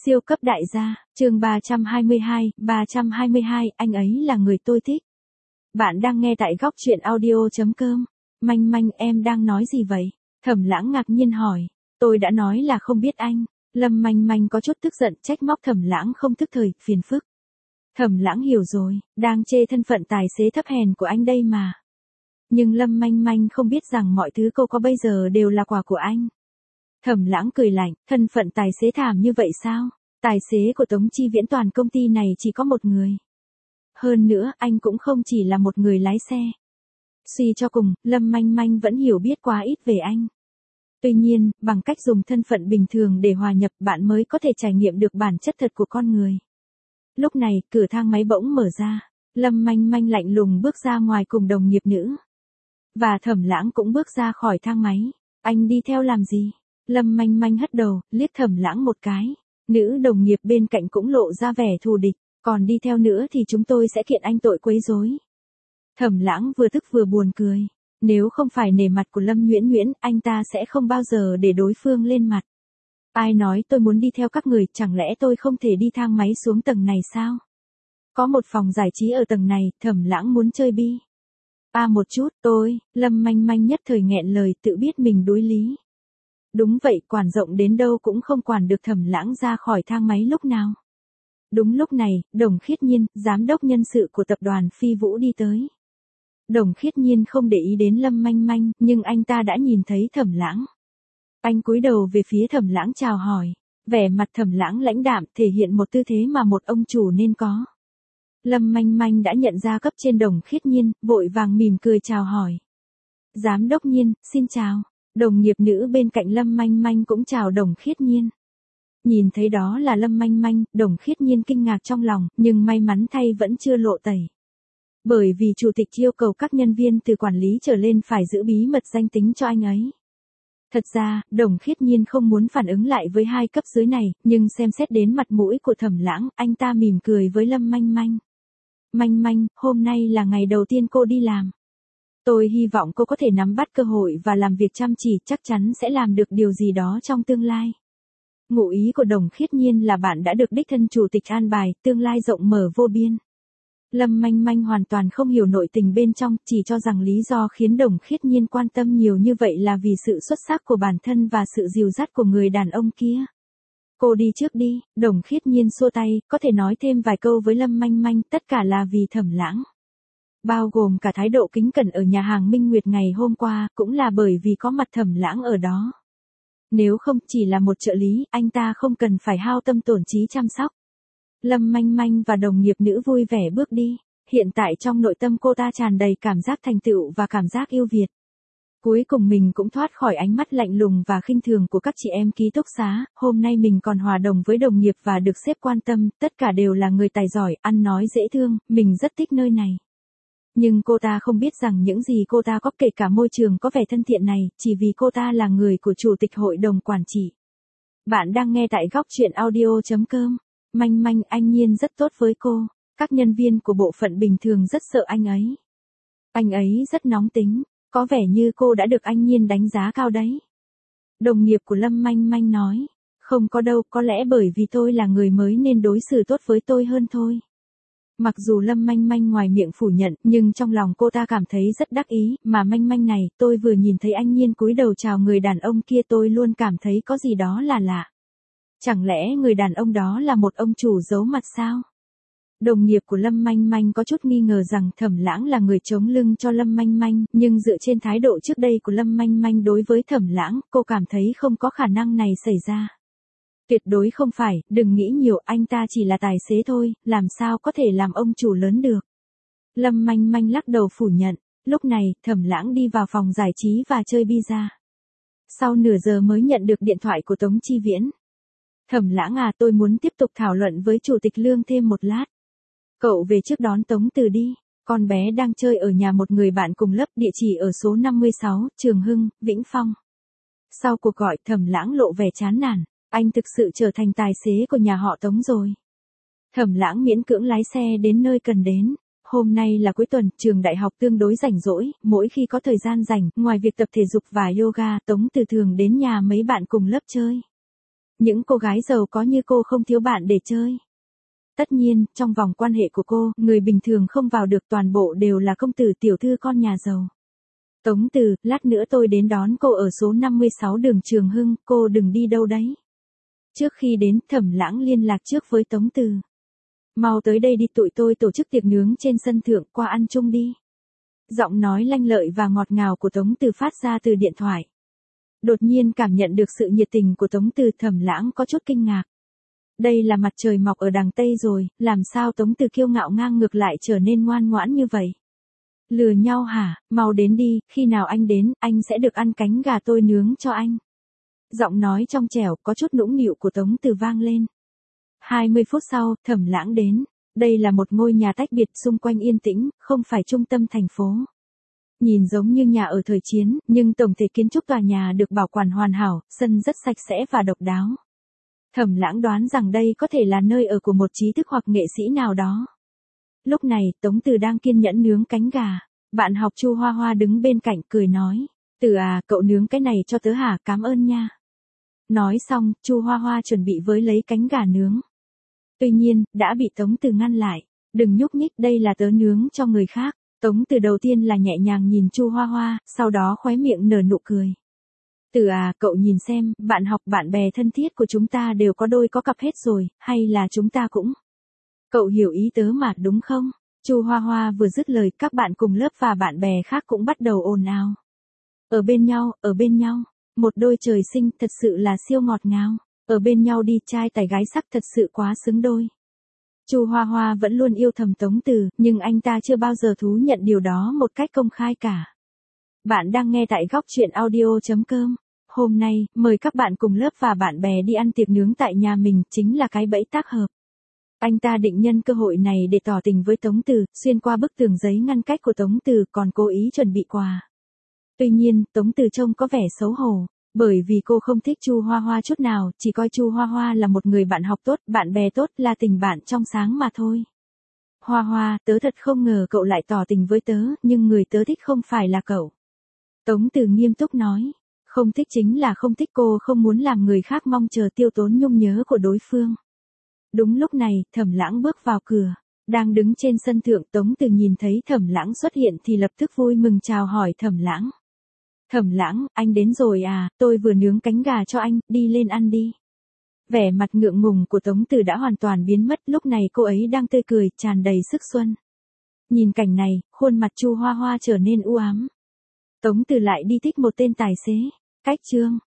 Siêu cấp đại gia, chương 322, anh ấy là người tôi thích. Bạn đang nghe tại góc truyện audio.com. Manh manh, em đang nói gì vậy? Thẩm Lãng ngạc nhiên hỏi. Tôi đã nói là không biết anh. Lâm manh manh có chút tức giận trách móc Thẩm Lãng không thức thời, phiền phức. Thẩm Lãng hiểu rồi, đang chê thân phận tài xế thấp hèn của anh đây mà. Nhưng Lâm manh manh không biết rằng mọi thứ cô có bây giờ đều là quà của anh. Thẩm Lãng cười lạnh, thân phận tài xế thảm như vậy sao? Tài xế của Tống Chi Viễn toàn công ty này chỉ có một người. Hơn nữa, anh cũng không chỉ là một người lái xe. Suy cho cùng, Lâm manh manh vẫn hiểu biết quá ít về anh. Tuy nhiên, bằng cách dùng thân phận bình thường để hòa nhập, bạn mới có thể trải nghiệm được bản chất thật của con người. Lúc này, cửa thang máy bỗng mở ra. Lâm manh manh lạnh lùng bước ra ngoài cùng đồng nghiệp nữ. Và Thẩm Lãng cũng bước ra khỏi thang máy. Anh đi theo làm gì? Lâm manh manh hất đầu, liếc Thẩm Lãng một cái. Nữ đồng nghiệp bên cạnh cũng lộ ra vẻ thù địch, còn đi theo nữa thì chúng tôi sẽ kiện anh tội quấy rối. Thẩm Lãng vừa tức vừa buồn cười. Nếu không phải nể mặt của Lâm Nhuyễn Nhuyễn, anh ta sẽ không bao giờ để đối phương lên mặt. Ai nói tôi muốn đi theo các người, chẳng lẽ tôi không thể đi thang máy xuống tầng này sao? Có một phòng giải trí ở tầng này, Thẩm Lãng muốn chơi bi. Một chút, Lâm manh manh nhất thời nghẹn lời, tự biết mình đối lý. Đúng vậy, quản rộng đến đâu cũng không quản được Thẩm Lãng ra khỏi thang máy lúc nào. Đúng lúc này, Đồng Khiết Nhiên, giám đốc nhân sự của tập đoàn Phi Vũ đi tới. Đồng Khiết Nhiên không để ý đến Lâm manh manh, nhưng anh ta đã nhìn thấy Thẩm Lãng. Anh cúi đầu về phía Thẩm Lãng chào hỏi. Vẻ mặt Thẩm Lãng lãnh đạm, thể hiện một tư thế mà một ông chủ nên có. Lâm manh manh đã nhận ra cấp trên Đồng Khiết Nhiên, vội vàng mỉm cười chào hỏi. Giám đốc Nhiên, xin chào. Đồng nghiệp nữ bên cạnh Lâm manh manh cũng chào Đồng Khiết Nhiên. Nhìn thấy đó là Lâm manh manh, Đồng Khiết Nhiên kinh ngạc trong lòng, nhưng may mắn thay vẫn chưa lộ tẩy. Bởi vì chủ tịch yêu cầu các nhân viên từ quản lý trở lên phải giữ bí mật danh tính cho anh ấy. Thật ra, Đồng Khiết Nhiên không muốn phản ứng lại với hai cấp dưới này, nhưng xem xét đến mặt mũi của Thẩm Lãng, anh ta mỉm cười với Lâm manh manh. Manh manh, hôm nay là ngày đầu tiên cô đi làm. Tôi hy vọng cô có thể nắm bắt cơ hội và làm việc chăm chỉ, chắc chắn sẽ làm được điều gì đó trong tương lai. Ngụ ý của Đồng Khiết Nhiên là bạn đã được đích thân chủ tịch an bài, tương lai rộng mở vô biên. Lâm manh manh hoàn toàn không hiểu nội tình bên trong, chỉ cho rằng lý do khiến Đồng Khiết Nhiên quan tâm nhiều như vậy là vì sự xuất sắc của bản thân và sự dìu dắt của người đàn ông kia. Cô đi trước đi, Đồng Khiết Nhiên xua tay, có thể nói thêm vài câu với Lâm manh manh, tất cả là vì Thẩm Lãng. Bao gồm cả thái độ kính cẩn ở nhà hàng Minh Nguyệt ngày hôm qua, cũng là bởi vì có mặt Thẩm Lãng ở đó. Nếu không, chỉ là một trợ lý, anh ta không cần phải hao tâm tổn trí chăm sóc. Lâm manh manh và đồng nghiệp nữ vui vẻ bước đi. Hiện tại trong nội tâm cô ta tràn đầy cảm giác thành tựu và cảm giác yêu Việt. Cuối cùng mình cũng thoát khỏi ánh mắt lạnh lùng và khinh thường của các chị em ký túc xá, hôm nay mình còn hòa đồng với đồng nghiệp và được sếp quan tâm, tất cả đều là người tài giỏi, ăn nói dễ thương, mình rất thích nơi này. Nhưng cô ta không biết rằng những gì cô ta có, kể cả môi trường có vẻ thân thiện này, chỉ vì cô ta là người của chủ tịch hội đồng quản trị. Bạn đang nghe tại góc truyện audio.com. Manh manh, anh Nhiên rất tốt với cô. Các nhân viên của bộ phận bình thường rất sợ anh ấy. Anh ấy rất nóng tính, có vẻ như cô đã được anh Nhiên đánh giá cao đấy. Đồng nghiệp của Lâm manh manh nói. Không có đâu, có lẽ bởi vì tôi là người mới nên đối xử tốt với tôi hơn thôi. Mặc dù Lâm manh manh ngoài miệng phủ nhận, nhưng trong lòng cô ta cảm thấy rất đắc ý, mà manh manh này, tôi vừa nhìn thấy anh Nhiên cúi đầu chào người đàn ông kia tôi luôn cảm thấy có gì đó là lạ. Chẳng lẽ người đàn ông đó là một ông chủ giấu mặt sao? Đồng nghiệp của Lâm manh manh có chút nghi ngờ rằng Thẩm Lãng là người chống lưng cho Lâm manh manh, nhưng dựa trên thái độ trước đây của Lâm manh manh đối với Thẩm Lãng, cô cảm thấy không có khả năng này xảy ra. Tuyệt đối không phải, đừng nghĩ nhiều, anh ta chỉ là tài xế thôi, làm sao có thể làm ông chủ lớn được. Lâm manh manh lắc đầu phủ nhận. Lúc này, Thẩm Lãng đi vào phòng giải trí và chơi bi-a. Sau nửa giờ mới nhận được điện thoại của Tống Chi Viễn. Thẩm Lãng tôi muốn tiếp tục thảo luận với chủ tịch Lương thêm một lát. Cậu về trước đón Tống Từ đi, con bé đang chơi ở nhà một người bạn cùng lớp, địa chỉ ở số 56, Trường Hưng, Vĩnh Phong. Sau cuộc gọi, Thẩm Lãng lộ vẻ chán nản, anh thực sự trở thành tài xế của nhà họ Tống rồi. Thẩm Lãng miễn cưỡng lái xe đến nơi cần đến. Hôm nay là cuối tuần, trường đại học tương đối rảnh rỗi, mỗi khi có thời gian rảnh, ngoài việc tập thể dục và yoga, Tống Từ thường đến nhà mấy bạn cùng lớp chơi. Những cô gái giàu có như cô không thiếu bạn để chơi. Tất nhiên, trong vòng quan hệ của cô, người bình thường không vào được, toàn bộ đều là công tử tiểu thư con nhà giàu. Tống Từ, lát nữa tôi đến đón cô ở số 56 đường Trường Hưng, cô đừng đi đâu đấy. Trước khi đến, Thẩm Lãng liên lạc trước với Tống Từ. Mau tới đây đi, tụi tôi tổ chức tiệc nướng trên sân thượng, qua ăn chung đi. Giọng nói lanh lợi và ngọt ngào của Tống Từ phát ra từ điện thoại. Đột nhiên cảm nhận được sự nhiệt tình của Tống Từ, Thẩm Lãng có chút kinh ngạc. Đây là mặt trời mọc ở đằng Tây rồi, làm sao Tống Từ kiêu ngạo ngang ngược lại trở nên ngoan ngoãn như vậy? Lừa nhau hả? Mau đến đi, khi nào anh đến, anh sẽ được ăn cánh gà tôi nướng cho anh. Giọng nói trong trẻo có chút nũng nịu của Tống Từ vang lên. 20 phút sau, Thẩm Lãng đến. Đây là một ngôi nhà tách biệt, xung quanh yên tĩnh, không phải trung tâm thành phố. Nhìn giống như nhà ở thời chiến, nhưng tổng thể kiến trúc tòa nhà được bảo quản hoàn hảo, sân rất sạch sẽ và độc đáo. Thẩm Lãng đoán rằng đây có thể là nơi ở của một trí thức hoặc nghệ sĩ nào đó. Lúc này, Tống Từ đang kiên nhẫn nướng cánh gà. Bạn học Chu Hoa Hoa đứng bên cạnh cười nói. Từ à, cậu nướng cái này cho tớ hả, cảm ơn nha. Nói xong, Chu Hoa Hoa chuẩn bị với lấy cánh gà nướng. Tuy nhiên, đã bị Tống Từ ngăn lại. Đừng nhúc nhích, đây là tớ nướng cho người khác. Tống Từ đầu tiên là nhẹ nhàng nhìn Chu Hoa Hoa, sau đó khóe miệng nở nụ cười. Từ à, cậu nhìn xem, bạn học bạn bè thân thiết của chúng ta đều có đôi có cặp hết rồi, hay là chúng ta cũng... Cậu hiểu ý tớ mà, đúng không? Chu Hoa Hoa vừa dứt lời, các bạn cùng lớp và bạn bè khác cũng bắt đầu ồn ào. Ở bên nhau, một đôi trời sinh thật sự là siêu ngọt ngào. Ở bên nhau đi, trai tài gái sắc thật sự quá xứng đôi. Chu Hoa Hoa vẫn luôn yêu thầm Tống Từ, nhưng anh ta chưa bao giờ thú nhận điều đó một cách công khai cả. Bạn đang nghe tại góc truyện audio.com. Hôm nay, mời các bạn cùng lớp và bạn bè đi ăn tiệc nướng tại nhà mình, chính là cái bẫy tác hợp. Anh ta định nhân cơ hội này để tỏ tình với Tống Từ, xuyên qua bức tường giấy ngăn cách của Tống Từ, còn cố ý chuẩn bị quà. Tuy nhiên, Tống Từ trông có vẻ xấu hổ, bởi vì cô không thích Chu Hoa Hoa chút nào, chỉ coi Chu Hoa Hoa là một người bạn học tốt, bạn bè tốt, là tình bạn trong sáng mà thôi. Hoa Hoa, tớ thật không ngờ cậu lại tỏ tình với tớ, nhưng người tớ thích không phải là cậu. Tống Từ nghiêm túc nói. Không thích chính là không thích, cô không muốn làm người khác mong chờ tiêu tốn nhung nhớ của đối phương. Đúng lúc này, Thẩm Lãng bước vào cửa. Đang đứng trên sân thượng, Tống Từ nhìn thấy Thẩm Lãng xuất hiện thì lập tức vui mừng chào hỏi Thẩm Lãng. Thẩm Lãng, anh đến rồi à, tôi vừa nướng cánh gà cho anh, đi lên ăn đi. Vẻ mặt ngượng ngùng của Tống Từ đã hoàn toàn biến mất, lúc này cô ấy đang tươi cười, tràn đầy sức xuân. Nhìn cảnh này, khuôn mặt Chu Hoa Hoa trở nên u ám. Tống Từ lại đi thích một tên tài xế. Cách chương